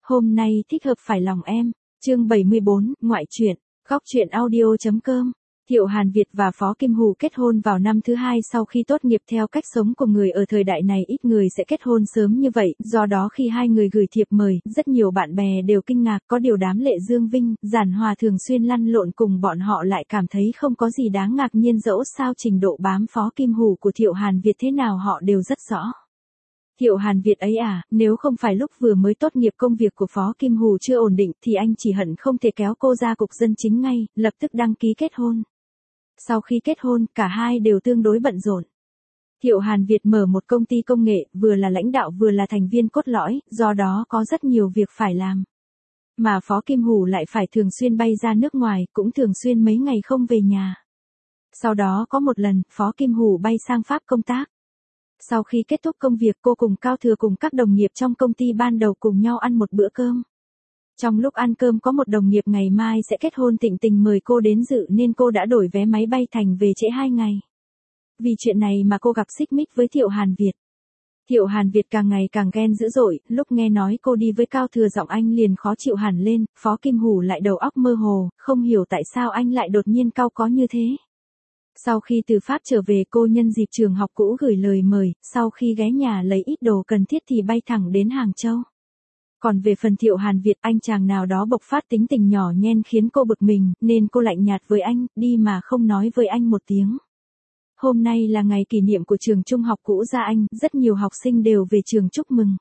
Hôm nay thích hợp phải lòng em, chương 74, ngoại truyện, góc truyện audio.com. Thiệu Hàn Việt và Phó Kim Hù kết hôn vào năm thứ hai sau khi tốt nghiệp. Theo cách sống của người ở thời đại này, ít người sẽ kết hôn sớm như vậy, do đó khi hai người gửi thiệp mời, rất nhiều bạn bè đều kinh ngạc, có điều đám Lệ Dương Vinh, Giản Hòa thường xuyên lăn lộn cùng bọn họ lại cảm thấy không có gì đáng ngạc nhiên, dẫu sao trình độ bám Phó Kim Hù của Thiệu Hàn Việt thế nào họ đều rất rõ. Thiệu Hàn Việt ấy à, nếu không phải lúc vừa mới tốt nghiệp công việc của Phó Kim Hù chưa ổn định thì anh chỉ hận không thể kéo cô ra cục dân chính ngay, lập tức đăng ký kết hôn. Sau khi kết hôn, cả hai đều tương đối bận rộn. Thiệu Hàn Việt mở một công ty công nghệ, vừa là lãnh đạo vừa là thành viên cốt lõi, do đó có rất nhiều việc phải làm. Mà Phó Kim Hù lại phải thường xuyên bay ra nước ngoài, cũng thường xuyên mấy ngày không về nhà. Sau đó có một lần, Phó Kim Hù bay sang Pháp công tác. Sau khi kết thúc công việc, cô cùng Cao Thừa cùng các đồng nghiệp trong công ty ban đầu cùng nhau ăn một bữa cơm. Trong lúc ăn cơm có một đồng nghiệp ngày mai sẽ kết hôn thịnh tình mời cô đến dự nên cô đã đổi vé máy bay thành về trễ 2 ngày. Vì chuyện này mà cô gặp xích mích với Thiệu Hàn Việt. Thiệu Hàn Việt càng ngày càng ghen dữ dội, lúc nghe nói cô đi với Cao Thừa giọng anh liền khó chịu hẳn lên, Phó Kim Hù lại đầu óc mơ hồ, không hiểu tại sao anh lại đột nhiên cau có như thế. Sau khi từ Pháp trở về, cô nhân dịp trường học cũ gửi lời mời, sau khi ghé nhà lấy ít đồ cần thiết thì bay thẳng đến Hàng Châu. Còn về phần Thiệu Hàn Việt, anh chàng nào đó bộc phát tính tình nhỏ nhen khiến cô bực mình, nên cô lạnh nhạt với anh, đi mà không nói với anh một tiếng. Hôm nay là ngày kỷ niệm của trường trung học cũ Gia Anh, rất nhiều học sinh đều về trường chúc mừng.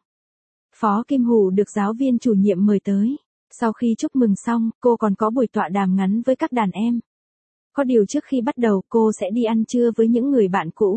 Phó Kim Hù được giáo viên chủ nhiệm mời tới. Sau khi chúc mừng xong, cô còn có buổi tọa đàm ngắn với các đàn em. Có điều trước khi bắt đầu, cô sẽ đi ăn trưa với những người bạn cũ.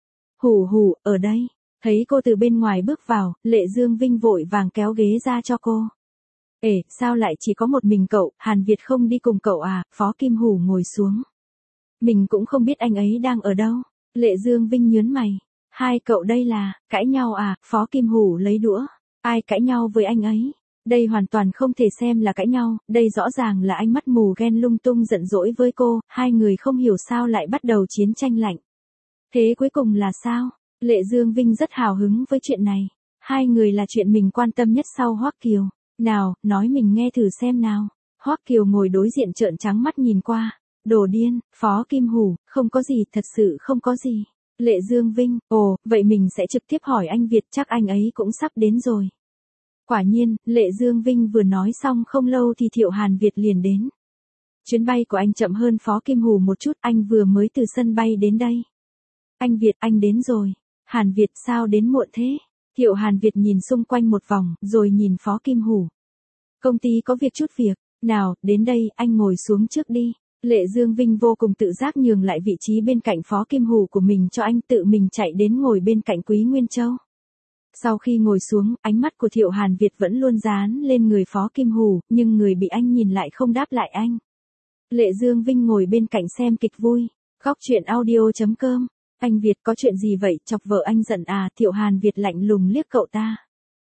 Hù hù, ở đây. Thấy cô từ bên ngoài bước vào, Lệ Dương Vinh vội vàng kéo ghế ra cho cô. Ê, sao lại chỉ có một mình cậu, Hàn Việt không đi cùng cậu à? Phó Kim Hù ngồi xuống. Mình cũng không biết anh ấy đang ở đâu. Lệ Dương Vinh nhớn mày. Hai cậu đây là, cãi nhau à? Phó Kim Hù lấy đũa. Ai cãi nhau với anh ấy? Đây hoàn toàn không thể xem là cãi nhau, đây rõ ràng là anh mắt mù ghen lung tung giận dỗi với cô, hai người không hiểu sao lại bắt đầu chiến tranh lạnh. Thế cuối cùng là sao? Lệ Dương Vinh rất hào hứng với chuyện này. Hai người là chuyện mình quan tâm nhất sau Hoắc Kiều. Nào, nói mình nghe thử xem nào. Hoắc Kiều ngồi đối diện trợn trắng mắt nhìn qua. Đồ điên, Phó Kim Hù, không có gì, thật sự không có gì. Lệ Dương Vinh, ồ, vậy mình sẽ trực tiếp hỏi anh Việt, chắc anh ấy cũng sắp đến rồi. Quả nhiên, Lệ Dương Vinh vừa nói xong không lâu thì Thiệu Hàn Việt liền đến. Chuyến bay của anh chậm hơn Phó Kim Hù một chút, anh vừa mới từ sân bay đến đây. Anh Việt, anh đến rồi. Hàn Việt, sao đến muộn thế? Thiệu Hàn Việt nhìn xung quanh một vòng, rồi nhìn Phó Kim Hù. Công ty có chút việc, nào, đến đây, anh ngồi xuống trước đi. Lệ Dương Vinh vô cùng tự giác nhường lại vị trí bên cạnh Phó Kim Hù của mình cho anh, tự mình chạy đến ngồi bên cạnh Quý Nguyên Châu. Sau khi ngồi xuống, ánh mắt của Thiệu Hàn Việt vẫn luôn dán lên người Phó Kim Hù, nhưng người bị anh nhìn lại không đáp lại anh. Lệ Dương Vinh ngồi bên cạnh xem kịch vui. Góc truyện audio.com. Anh Việt, có chuyện gì vậy, chọc vợ anh giận à? Thiệu Hàn Việt lạnh lùng liếc cậu ta.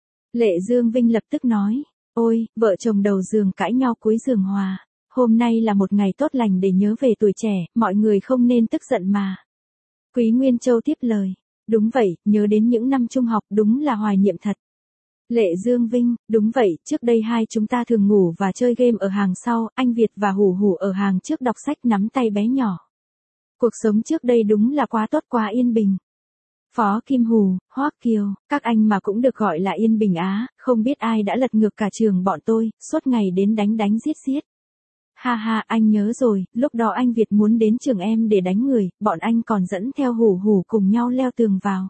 Lệ Dương Vinh lập tức nói, ôi, vợ chồng đầu giường cãi nhau cuối giường hòa. Hôm nay là một ngày tốt lành để nhớ về tuổi trẻ, mọi người không nên tức giận mà. Quý Nguyên Châu tiếp lời. Đúng vậy, nhớ đến những năm trung học, đúng là hoài niệm thật. Lệ Dương Vinh, đúng vậy, trước đây hai chúng ta thường ngủ và chơi game ở hàng sau, anh Việt và Hù Hù ở hàng trước đọc sách nắm tay bé nhỏ. Cuộc sống trước đây đúng là quá tốt, quá yên bình. Phó Kim Hù, Hoắc Kiều, các anh mà cũng được gọi là yên bình á, không biết ai đã lật ngược cả trường bọn tôi, suốt ngày đến đánh giết giết. Ha ha, anh nhớ rồi, lúc đó anh Việt muốn đến trường em để đánh người, bọn anh còn dẫn theo Hù Hù cùng nhau leo tường vào.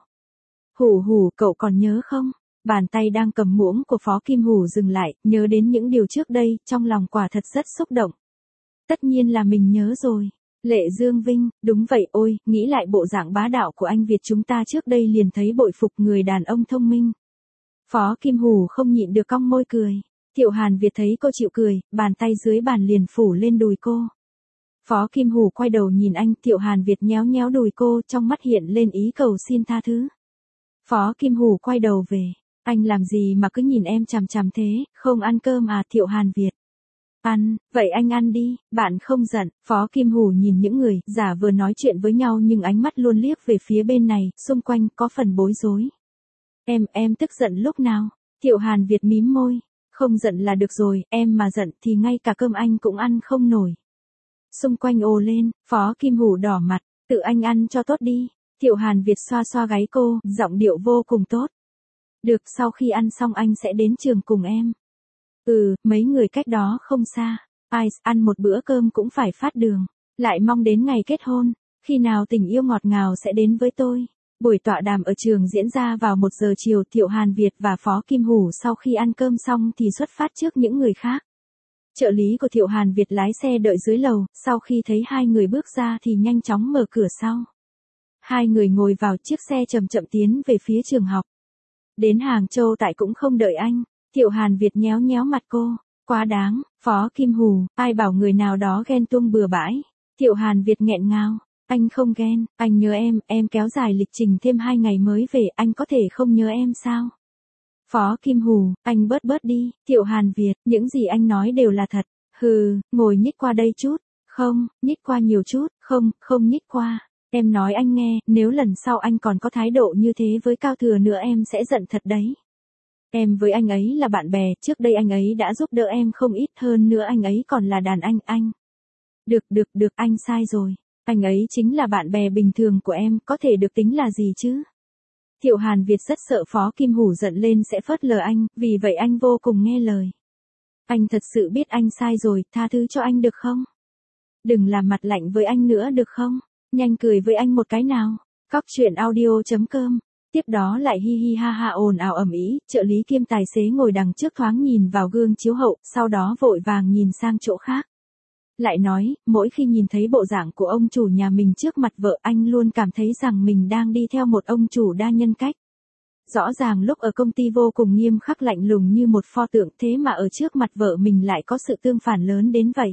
Hù Hù, cậu còn nhớ không? Bàn tay đang cầm muỗng của Phó Kim Hù dừng lại, nhớ đến những điều trước đây, trong lòng quả thật rất xúc động. Tất nhiên là mình nhớ rồi. Lệ Dương Vinh, đúng vậy, ôi, nghĩ lại bộ dạng bá đạo của anh Việt chúng ta trước đây liền thấy bội phục người đàn ông thông minh. Phó Kim Hù không nhịn được cong môi cười. Thiệu Hàn Việt thấy cô chịu cười, bàn tay dưới bàn liền phủ lên đùi cô. Phó Kim Hù quay đầu nhìn anh, Thiệu Hàn Việt nhéo nhéo đùi cô, trong mắt hiện lên ý cầu xin tha thứ. Phó Kim Hù quay đầu về, anh làm gì mà cứ nhìn em chằm chằm thế, không ăn cơm à? Thiệu Hàn Việt. Ăn, vậy anh ăn đi, bạn không giận. Phó Kim Hù nhìn những người giả vừa nói chuyện với nhau nhưng ánh mắt luôn liếc về phía bên này, xung quanh có phần bối rối. Em tức giận lúc nào? Thiệu Hàn Việt mím môi. Không giận là được rồi, em mà giận thì ngay cả cơm anh cũng ăn không nổi. Xung quanh ồ lên, Phó Kim Hủ đỏ mặt, tự anh ăn cho tốt đi. Thiệu Hàn Việt xoa xoa gáy cô, giọng điệu vô cùng tốt. Được, sau khi ăn xong anh sẽ đến trường cùng em. Mấy người cách đó không xa. Ai, ăn một bữa cơm cũng phải phát đường. Lại mong đến ngày kết hôn. Khi nào tình yêu ngọt ngào sẽ đến với tôi. Buổi tọa đàm ở trường diễn ra vào 1 giờ chiều. Thiệu Hàn Việt và Phó Kim Hủ sau khi ăn cơm xong thì xuất phát trước những người khác. Trợ lý của Thiệu Hàn Việt lái xe đợi dưới lầu, sau khi thấy hai người bước ra thì nhanh chóng mở cửa sau. Hai người ngồi vào chiếc xe chậm chậm tiến về phía trường học. Đến Hàng Châu tại cũng không đợi anh. Thiệu Hàn Việt nhéo nhéo mặt cô. Quá đáng, Phó Kim Hủ, ai bảo người nào đó ghen tuông bừa bãi. Thiệu Hàn Việt nghẹn ngào. Anh không ghen, anh nhớ em kéo dài lịch trình thêm 2 ngày mới về, anh có thể không nhớ em sao? Phó Kim Hủ, anh bớt đi. Thiệu Hàn Việt, những gì anh nói đều là thật. Ngồi nhích qua đây chút. Không, nhích qua nhiều chút. Không nhích qua. Em nói anh nghe, nếu lần sau anh còn có thái độ như thế với Cao Thừa nữa em sẽ giận thật đấy. Em với anh ấy là bạn bè, trước đây anh ấy đã giúp đỡ em không ít, hơn nữa anh ấy còn là đàn anh. Được, anh sai rồi. Anh ấy chính là bạn bè bình thường của em, có thể được tính là gì chứ? Thiệu Hàn Việt rất sợ Phó Kim Hủ giận lên sẽ phớt lờ anh, vì vậy anh vô cùng nghe lời. Anh thật sự biết anh sai rồi, tha thứ cho anh được không? Đừng làm mặt lạnh với anh nữa được không? Nhanh cười với anh một cái nào. Cóc truyện audio.com. Tiếp đó lại hi hi ha ha ồn ào ầm ĩ, trợ lý kiêm tài xế ngồi đằng trước thoáng nhìn vào gương chiếu hậu, sau đó vội vàng nhìn sang chỗ khác. Lại nói, mỗi khi nhìn thấy bộ dạng của ông chủ nhà mình trước mặt vợ anh luôn cảm thấy rằng mình đang đi theo một ông chủ đa nhân cách. Rõ ràng lúc ở công ty vô cùng nghiêm khắc lạnh lùng như một pho tượng, thế mà ở trước mặt vợ mình lại có sự tương phản lớn đến vậy.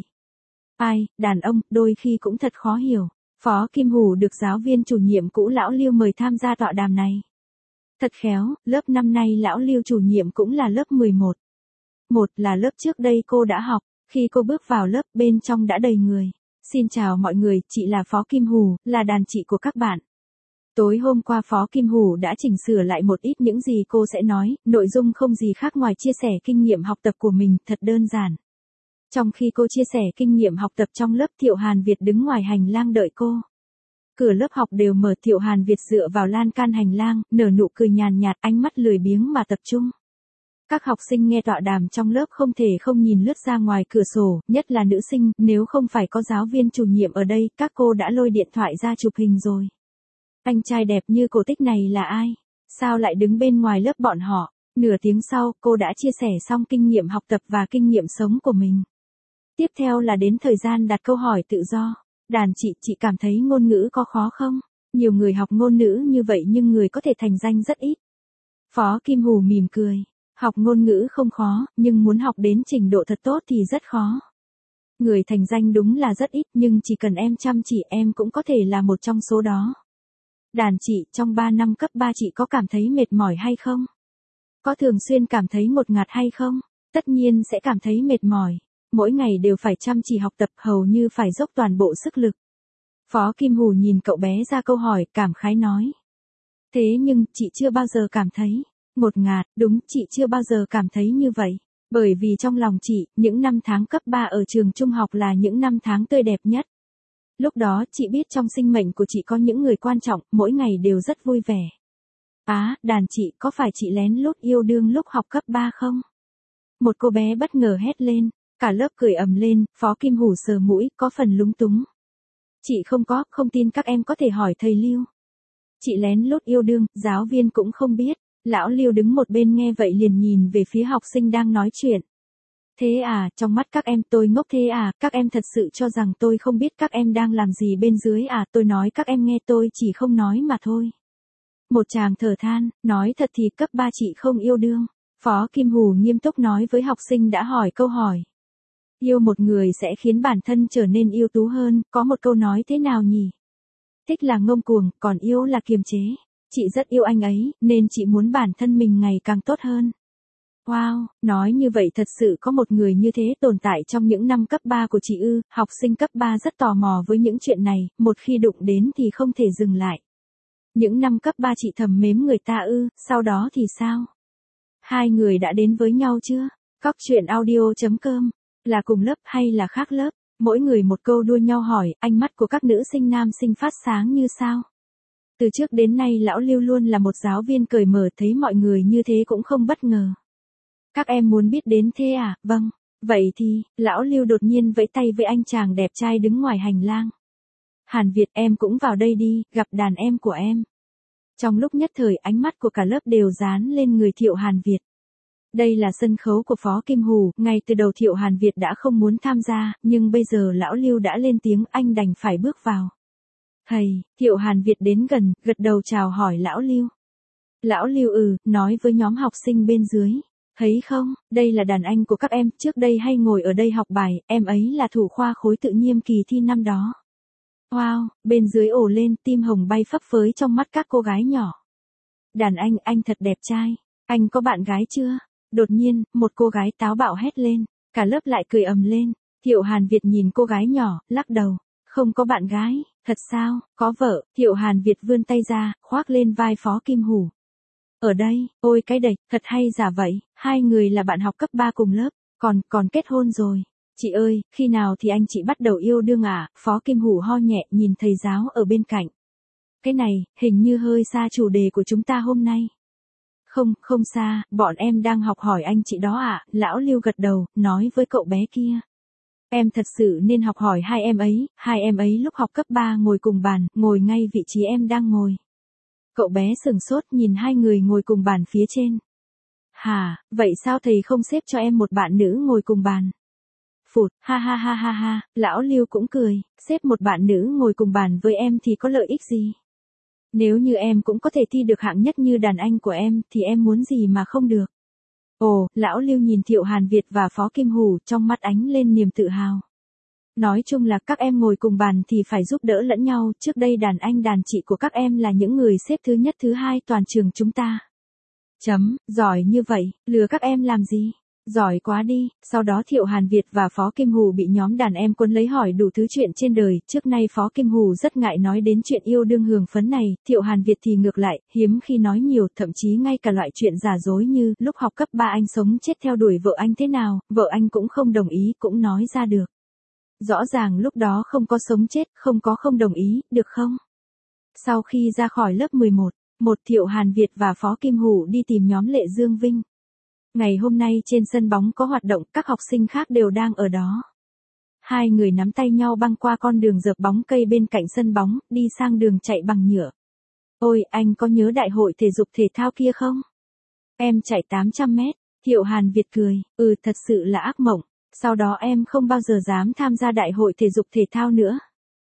Ai, đàn ông, đôi khi cũng thật khó hiểu. Phó Kim Hủ được giáo viên chủ nhiệm cũ lão Lưu mời tham gia tọa đàm này. Thật khéo, lớp năm nay lão Lưu chủ nhiệm cũng là lớp 11. Một là lớp trước đây cô đã học, khi cô bước vào lớp bên trong đã đầy người. Xin chào mọi người, chị là Phó Kim Hủ, là đàn chị của các bạn. Tối hôm qua Phó Kim Hủ đã chỉnh sửa lại một ít những gì cô sẽ nói, nội dung không gì khác ngoài chia sẻ kinh nghiệm học tập của mình, thật đơn giản. Trong khi cô chia sẻ kinh nghiệm học tập trong lớp, Thiệu Hàn Việt đứng ngoài hành lang đợi cô. Cửa lớp học đều mở, Thiệu Hàn Việt dựa vào lan can hành lang, nở nụ cười nhàn nhạt, ánh mắt lười biếng mà tập trung. Các học sinh nghe tọa đàm trong lớp không thể không nhìn lướt ra ngoài cửa sổ, nhất là nữ sinh, nếu không phải có giáo viên chủ nhiệm ở đây, các cô đã lôi điện thoại ra chụp hình rồi. Anh trai đẹp như cổ tích này là ai? Sao lại đứng bên ngoài lớp bọn họ? Nửa tiếng sau, cô đã chia sẻ xong kinh nghiệm học tập và kinh nghiệm sống của mình. Tiếp theo là đến thời gian đặt câu hỏi tự do. Đàn chị cảm thấy ngôn ngữ có khó không? Nhiều người học ngôn ngữ như vậy nhưng người có thể thành danh rất ít. Phó Kim Hủ mỉm cười. Học ngôn ngữ không khó, nhưng muốn học đến trình độ thật tốt thì rất khó. Người thành danh đúng là rất ít, nhưng chỉ cần em chăm chỉ em cũng có thể là một trong số đó. Đàn chị, trong 3 năm cấp 3 chị có cảm thấy mệt mỏi hay không? Có thường xuyên cảm thấy ngột ngạt hay không? Tất nhiên sẽ cảm thấy mệt mỏi. Mỗi ngày đều phải chăm chỉ học tập, hầu như phải dốc toàn bộ sức lực. Phó Kim Hủ nhìn cậu bé ra câu hỏi, cảm khái nói. Thế nhưng, chị chưa bao giờ cảm thấy ngột ngạt, đúng, chị chưa bao giờ cảm thấy như vậy. Bởi vì trong lòng chị, những năm tháng cấp 3 ở trường trung học là những năm tháng tươi đẹp nhất. Lúc đó chị biết trong sinh mệnh của chị có những người quan trọng, mỗi ngày đều rất vui vẻ. Đàn chị, có phải chị lén lút yêu đương lúc học cấp 3 không? Một cô bé bất ngờ hét lên, cả lớp cười ầm lên, Phó Kim Hủ sờ mũi, có phần lúng túng. Chị không tin các em có thể hỏi thầy Lưu. Chị lén lút yêu đương, giáo viên cũng không biết. Lão Lưu đứng một bên nghe vậy liền nhìn về phía học sinh đang nói chuyện. Thế à, trong mắt các em tôi ngốc thế à, các em thật sự cho rằng tôi không biết các em đang làm gì bên dưới à, tôi nói các em nghe tôi chỉ không nói mà thôi. Một chàng thở than, nói thật thì cấp 3 chị không yêu đương. Phó Kim Hủ nghiêm túc nói với học sinh đã hỏi câu hỏi. Yêu một người sẽ khiến bản thân trở nên ưu tú hơn, có một câu nói thế nào nhỉ? Thích là ngông cuồng, còn yêu là kiềm chế. Chị rất yêu anh ấy, nên chị muốn bản thân mình ngày càng tốt hơn. Wow, nói như vậy thật sự có một người như thế tồn tại trong những năm cấp 3 của chị ư? Học sinh cấp 3 rất tò mò với những chuyện này, một khi đụng đến thì không thể dừng lại. Những năm cấp 3 chị thầm mến người ta ư, sau đó thì sao? Hai người đã đến với nhau chưa? Cóc truyện audio.com, là cùng lớp hay là khác lớp? Mỗi người một câu đua nhau hỏi, ánh mắt của các nữ sinh nam sinh phát sáng như sao. Từ trước đến nay lão Lưu luôn là một giáo viên cởi mở, thấy mọi người như thế cũng không bất ngờ. Các em muốn biết đến thế à? Vâng. Vậy thì, lão Lưu đột nhiên vẫy tay với anh chàng đẹp trai đứng ngoài hành lang. Hàn Việt, em cũng vào đây đi, gặp đàn em của em. Trong lúc nhất thời ánh mắt của cả lớp đều dán lên người Thiệu Hàn Việt. Đây là sân khấu của Phó Kim Hù, ngay từ đầu Thiệu Hàn Việt đã không muốn tham gia, nhưng bây giờ lão Lưu đã lên tiếng, anh đành phải bước vào. Thầy, Thiệu Hàn Việt đến gần, gật đầu chào hỏi lão Lưu. Lão Lưu nói với nhóm học sinh bên dưới. Thấy không, đây là đàn anh của các em, trước đây hay ngồi ở đây học bài, em ấy là thủ khoa khối tự nhiên kỳ thi năm đó. Wow, bên dưới ồ lên, tim hồng bay phấp phới trong mắt các cô gái nhỏ. Đàn anh thật đẹp trai, anh có bạn gái chưa? Đột nhiên, một cô gái táo bạo hét lên, cả lớp lại cười ầm lên. Thiệu Hàn Việt nhìn cô gái nhỏ, lắc đầu, không có bạn gái, thật sao, có vợ. Thiệu Hàn Việt vươn tay ra, khoác lên vai Phó Kim Hù. Ở đây, ôi cái đệch, thật hay giả vậy, hai người là bạn học cấp 3 cùng lớp, còn kết hôn rồi. Chị ơi, khi nào thì anh chị bắt đầu yêu đương à? Phó Kim Hù ho nhẹ nhìn thầy giáo ở bên cạnh. Cái này, hình như hơi xa chủ đề của chúng ta hôm nay. Không xa, bọn em đang học hỏi anh chị đó ạ. Lão Lưu gật đầu, nói với cậu bé kia. Em thật sự nên học hỏi hai em ấy lúc học cấp 3 ngồi cùng bàn, ngồi ngay vị trí em đang ngồi. Cậu bé sửng sốt nhìn hai người ngồi cùng bàn phía trên. Hả, vậy sao thầy không xếp cho em một bạn nữ ngồi cùng bàn? Phụt, ha, lão Lưu cũng cười, xếp một bạn nữ ngồi cùng bàn với em thì có lợi ích gì? Nếu như em cũng có thể thi được hạng nhất như đàn anh của em, thì em muốn gì mà không được? Ồ, lão Lưu nhìn Thiệu Hàn Việt và Phó Kim Hù, trong mắt ánh lên niềm tự hào. Nói chung là các em ngồi cùng bàn thì phải giúp đỡ lẫn nhau, trước đây đàn anh đàn chị của các em là những người xếp thứ nhất thứ hai toàn trường chúng ta. Giỏi như vậy, lừa các em làm gì? Giỏi quá đi. Sau đó Thiệu Hàn Việt và Phó Kim Hù bị nhóm đàn em cuốn lấy hỏi đủ thứ chuyện trên đời, trước nay Phó Kim Hù rất ngại nói đến chuyện yêu đương hưởng phấn này, Thiệu Hàn Việt thì ngược lại, hiếm khi nói nhiều, thậm chí ngay cả loại chuyện giả dối như, lúc học cấp 3 anh sống chết theo đuổi vợ anh thế nào, vợ anh cũng không đồng ý, cũng nói ra được. Rõ ràng lúc đó không có sống chết, không đồng ý, được không? Sau khi ra khỏi lớp 11, Thiệu Hàn Việt và Phó Kim Hù đi tìm nhóm Lệ Dương Vinh. Ngày hôm nay trên sân bóng có hoạt động, các học sinh khác đều đang ở đó. Hai người nắm tay nhau băng qua con đường dợp bóng cây bên cạnh sân bóng, đi sang đường chạy bằng nhựa. Ôi, anh có nhớ đại hội thể dục thể thao kia không? Em chạy 800 mét, Thiệu Hàn Việt cười, thật sự là ác mộng, sau đó em không bao giờ dám tham gia đại hội thể dục thể thao nữa.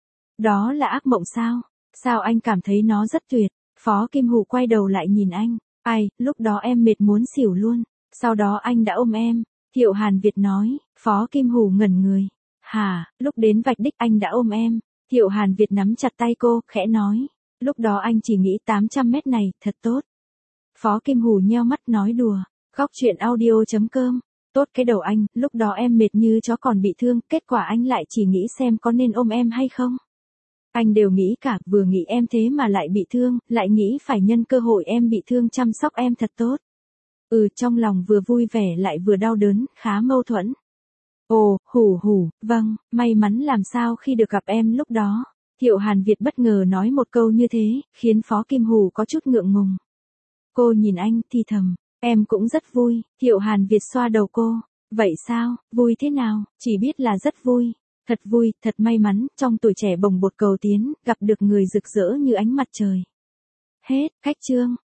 Đó là ác mộng sao? Sao anh cảm thấy nó rất tuyệt? Phó Kim Hù quay đầu lại nhìn anh, ai, lúc đó em mệt muốn xỉu luôn. Sau đó anh đã ôm em, Thiệu Hàn Việt nói. Phó Kim Hù ngẩn người. Hả, lúc đến vạch đích anh đã ôm em. Thiệu Hàn Việt nắm chặt tay cô, khẽ nói. Lúc đó anh chỉ nghĩ 800 mét này, thật tốt. Phó Kim Hù nheo mắt nói đùa. Góc truyện audio.com. Tốt cái đầu anh, lúc đó em mệt như chó còn bị thương, kết quả anh lại chỉ nghĩ xem có nên ôm em hay không. Anh đều nghĩ cả, vừa nghĩ em thế mà lại bị thương, lại nghĩ phải nhân cơ hội em bị thương chăm sóc em thật tốt. Trong lòng vừa vui vẻ lại vừa đau đớn, khá mâu thuẫn. Ồ, vâng, may mắn làm sao khi được gặp em lúc đó. Thiệu Hàn Việt bất ngờ nói một câu như thế, khiến Phó Kim Hù có chút ngượng ngùng. Cô nhìn anh, thì thầm, em cũng rất vui. Thiệu Hàn Việt xoa đầu cô. Vậy sao, vui thế nào? Chỉ biết là rất vui. Thật vui, thật may mắn, trong tuổi trẻ bồng bột cầu tiến, gặp được người rực rỡ như ánh mặt trời. Hết, khách chương.